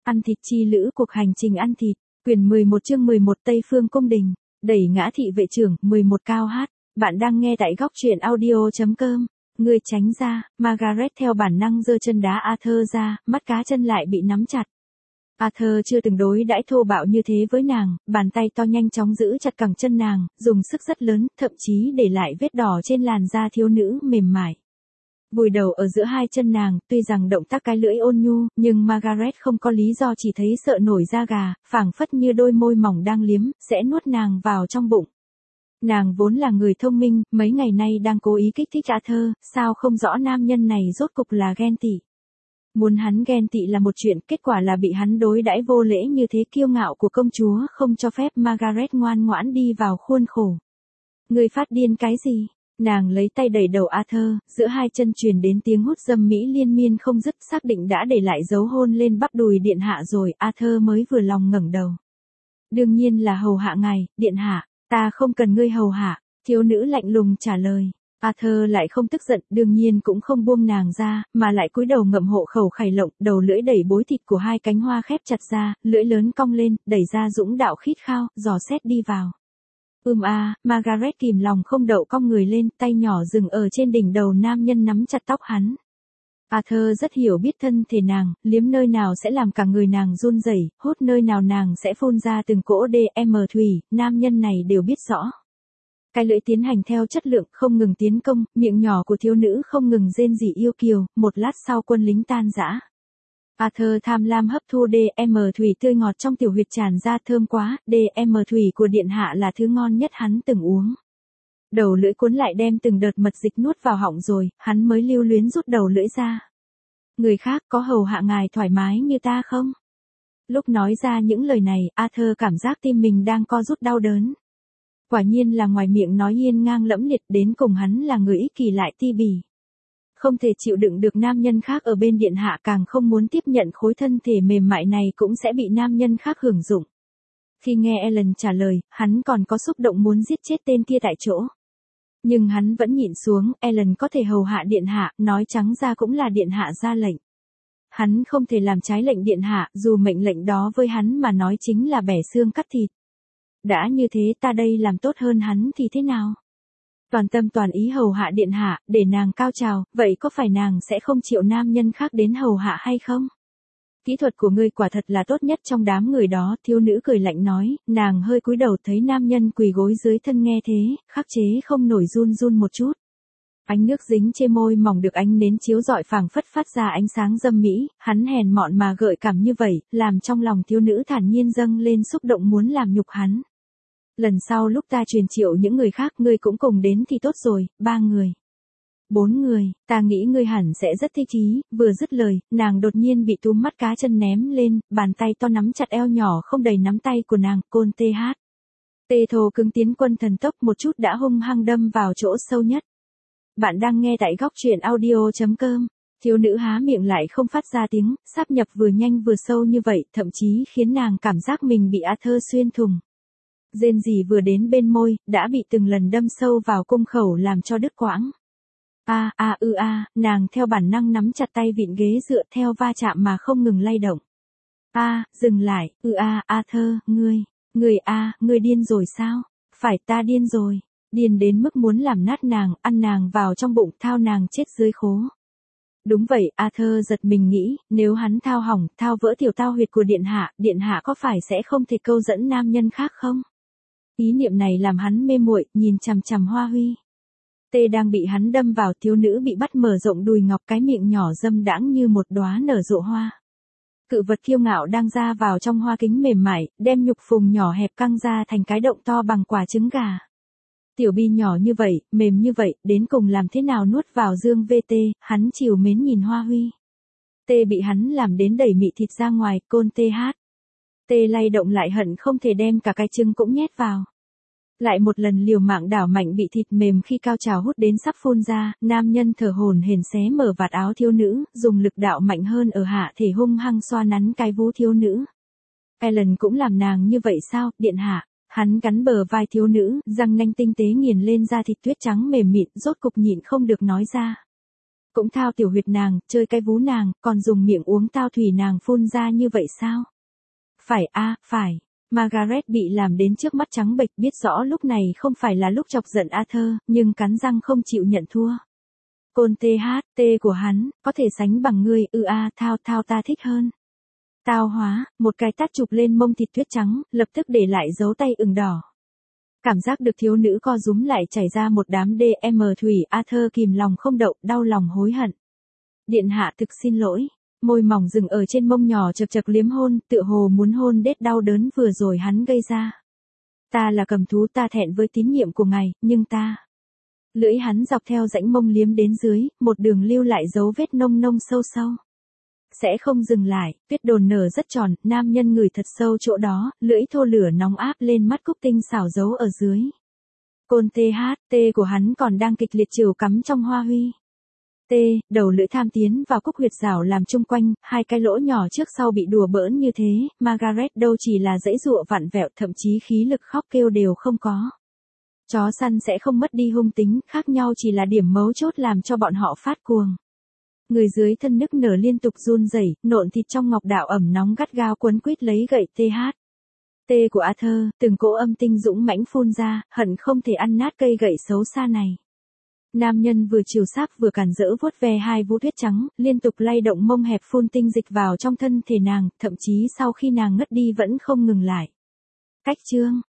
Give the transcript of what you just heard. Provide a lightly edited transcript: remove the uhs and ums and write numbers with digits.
Ăn thịt chi lữ cuộc hành trình ăn thịt, quyển 11 chương 11 Tây Phương Cung Đình, đẩy ngã thị vệ trưởng, 11 cao hát. Bạn đang nghe tại góc truyện audio.com. Người tránh ra, Margaret theo bản năng giơ chân đá Arthur ra, mắt cá chân lại bị nắm chặt. Arthur chưa từng đối đãi thô bạo như thế với nàng, bàn tay to nhanh chóng giữ chặt cẳng chân nàng, dùng sức rất lớn, thậm chí để lại vết đỏ trên làn da thiếu nữ mềm mại. Vùi đầu ở giữa hai chân nàng, tuy rằng động tác cái lưỡi ôn nhu, nhưng Margaret không có lý do chỉ thấy sợ nổi da gà, phảng phất như đôi môi mỏng đang liếm, sẽ nuốt nàng vào trong bụng. Nàng vốn là người thông minh, mấy ngày nay đang cố ý kích thích Arthur, sao không rõ nam nhân này rốt cục là ghen tị. Muốn hắn ghen tị là một chuyện, kết quả là bị hắn đối đãi vô lễ như thế, kiêu ngạo của công chúa không cho phép Margaret ngoan ngoãn đi vào khuôn khổ. Người phát điên cái gì? Nàng lấy tay đẩy đầu Arthur, giữa hai chân truyền đến tiếng hút dâm mỹ liên miên không dứt, xác định đã để lại dấu hôn lên bắp đùi điện hạ rồi, Arthur mới vừa lòng ngẩng đầu. Đương nhiên là hầu hạ ngài, điện hạ, ta không cần ngươi hầu hạ, thiếu nữ lạnh lùng trả lời. Arthur lại không tức giận, đương nhiên cũng không buông nàng ra, mà lại cúi đầu ngậm hộ khẩu khẩy lộng, đầu lưỡi đẩy bối thịt của hai cánh hoa khép chặt ra, lưỡi lớn cong lên, đẩy ra dũng đạo khít khao, dò xét đi vào. Margaret kìm lòng không đậu cong người lên, tay nhỏ dừng ở trên đỉnh đầu nam nhân nắm chặt tóc hắn. Arthur rất hiểu biết thân thể nàng, liếm nơi nào sẽ làm cả người nàng run rẩy, hút nơi nào nàng sẽ phun ra từng cỗ DM thủy, nam nhân này đều biết rõ. Cái lưỡi tiến hành theo chất lượng, không ngừng tiến công, miệng nhỏ của thiếu nữ không ngừng rên rỉ yêu kiều, một lát sau quân lính tan rã. Arthur tham lam hấp thu DM thủy tươi ngọt trong tiểu huyệt tràn ra, thơm quá, DM thủy của điện hạ là thứ ngon nhất hắn từng uống. Đầu lưỡi cuốn lại đem từng đợt mật dịch nuốt vào họng rồi, hắn mới lưu luyến rút đầu lưỡi ra. Người khác có hầu hạ ngài thoải mái như ta không? Lúc nói ra những lời này, Arthur cảm giác tim mình đang co rút đau đớn. Quả nhiên là ngoài miệng nói hiên ngang lẫm liệt, đến cùng hắn là người ích kỷ lại ti bỉ. Không thể chịu đựng được nam nhân khác ở bên điện hạ, càng không muốn tiếp nhận khối thân thể mềm mại này cũng sẽ bị nam nhân khác hưởng dụng. Khi nghe Ellen trả lời, hắn còn có xúc động muốn giết chết tên kia tại chỗ. Nhưng hắn vẫn nhịn xuống, Ellen có thể hầu hạ điện hạ, nói trắng ra cũng là điện hạ ra lệnh. Hắn không thể làm trái lệnh điện hạ, dù mệnh lệnh đó với hắn mà nói chính là bẻ xương cắt thịt. Đã như thế ta đây làm tốt hơn hắn thì thế nào? Toàn tâm toàn ý hầu hạ điện hạ, để nàng cao trào, vậy có phải nàng sẽ không chịu nam nhân khác đến hầu hạ hay không? Kỹ thuật của ngươi quả thật là tốt nhất trong đám người đó, thiếu nữ cười lạnh nói, nàng hơi cúi đầu thấy nam nhân quỳ gối dưới thân nghe thế, khắc chế không nổi run run một chút. Ánh nước dính trên môi mỏng được ánh nến chiếu rọi phảng phất phát ra ánh sáng dâm mỹ, hắn hèn mọn mà gợi cảm như vậy, làm trong lòng thiếu nữ thản nhiên dâng lên xúc động muốn làm nhục hắn. Lần sau lúc ta truyền triệu những người khác ngươi cũng cùng đến thì tốt rồi, 3 người. 4 người, ta nghĩ ngươi hẳn sẽ rất thích ý, vừa dứt lời, nàng đột nhiên bị túm mắt cá chân ném lên, bàn tay to nắm chặt eo nhỏ không đầy nắm tay của nàng, côn TH. Tê thô cứng tiến quân thần tốc một chút đã hung hăng đâm vào chỗ sâu nhất. Bạn đang nghe tại góc truyện audio.com. Thiếu nữ há miệng lại không phát ra tiếng, sáp nhập vừa nhanh vừa sâu như vậy, thậm chí khiến nàng cảm giác mình bị Arthur xuyên thủng. Rên rỉ vừa đến bên môi, đã bị từng lần đâm sâu vào cung khẩu làm cho đứt quãng. Nàng theo bản năng nắm chặt tay vịn ghế dựa theo va chạm mà không ngừng lay động. Dừng lại, Arthur, ngươi điên rồi sao? Phải ta điên rồi, điên đến mức muốn làm nát nàng, ăn nàng vào trong bụng, thao nàng chết dưới khố. Đúng vậy, Arthur giật mình nghĩ, nếu hắn thao hỏng, thao vỡ tiểu tao huyệt của điện hạ có phải sẽ không thể câu dẫn nam nhân khác không? Ý niệm này làm hắn mê muội, nhìn chằm chằm Hoa Huy. Tê đang bị hắn đâm vào, thiếu nữ bị bắt mở rộng đùi ngọc, cái miệng nhỏ dâm đãng như một đóa nở rộ hoa. Cự vật kiêu ngạo đang ra vào trong hoa kính mềm mại, đem nhục phùng nhỏ hẹp căng ra thành cái động to bằng quả trứng gà. Tiểu bi nhỏ như vậy, mềm như vậy, đến cùng làm thế nào nuốt vào dương VT, hắn chiều mến nhìn Hoa Huy. Tê bị hắn làm đến đẩy mị thịt ra ngoài, côn TH. Tê lay động lại hận không thể đem cả cái trứng cũng nhét vào. Lại một lần liều mạng đảo mạnh bị thịt mềm khi cao trào hút đến sắp phun ra, nam nhân thở hổn hển xé mở vạt áo thiếu nữ, dùng lực đạo mạnh hơn ở hạ thể hung hăng xoa nắn cái vú thiếu nữ. Ellen cũng làm nàng như vậy sao, điện hạ? Hắn cắn bờ vai thiếu nữ, răng nanh tinh tế nghiền lên da thịt tuyết trắng mềm mịn, rốt cục nhịn không được nói ra. Cũng thao tiểu huyệt nàng, chơi cái vú nàng, còn dùng miệng uống tao thủy nàng phun ra như vậy sao? Phải a, phải. Margaret bị làm đến trước mắt trắng bệch, biết rõ lúc này không phải là lúc chọc giận Arthur, nhưng cắn răng không chịu nhận thua. Côn THT của hắn, có thể sánh bằng ngươi, thao ta thích hơn. Tao hóa, một cái tát chụp lên mông thịt tuyết trắng, lập tức để lại dấu tay ửng đỏ. Cảm giác được thiếu nữ co rúm lại chảy ra một đám DM thủy, Arthur kìm lòng không đậu, đau lòng hối hận. Điện hạ thực xin lỗi. Môi mỏng dừng ở trên mông nhỏ chật chật liếm hôn, tựa hồ muốn hôn đết đau đớn vừa rồi hắn gây ra. Ta là cầm thú, ta thẹn với tín nhiệm của ngài, nhưng ta. Lưỡi hắn dọc theo rãnh mông liếm đến dưới, một đường lưu lại dấu vết nông nông sâu sâu. Sẽ không dừng lại, tuyết đồn nở rất tròn, nam nhân ngửi thật sâu chỗ đó, lưỡi thô lửa nóng áp lên mắt cúc tinh xảo giấu ở dưới. Côn THT của hắn còn đang kịch liệt chiều cắm trong hoa huy. Đầu lưỡi tham tiến vào cúc huyệt rảo làm chung quanh, hai cái lỗ nhỏ trước sau bị đùa bỡn như thế, Margaret đâu chỉ là dãy dụa vặn vẹo, thậm chí khí lực khóc kêu đều không có. Chó săn sẽ không mất đi hung tính, khác nhau chỉ là điểm mấu chốt làm cho bọn họ phát cuồng. Người dưới thân nức nở liên tục run rẩy, nộn thịt trong ngọc đạo ẩm nóng gắt gao quấn quýt lấy gậy T của Arthur, từng cỗ âm tinh dũng mãnh phun ra, hận không thể ăn nát cây gậy xấu xa này. Nam nhân vừa chiều sáp vừa cản rỡ vuốt ve hai vú tuyết trắng, liên tục lay động mông hẹp phun tinh dịch vào trong thân thể nàng, thậm chí sau khi nàng ngất đi vẫn không ngừng lại. Cách chương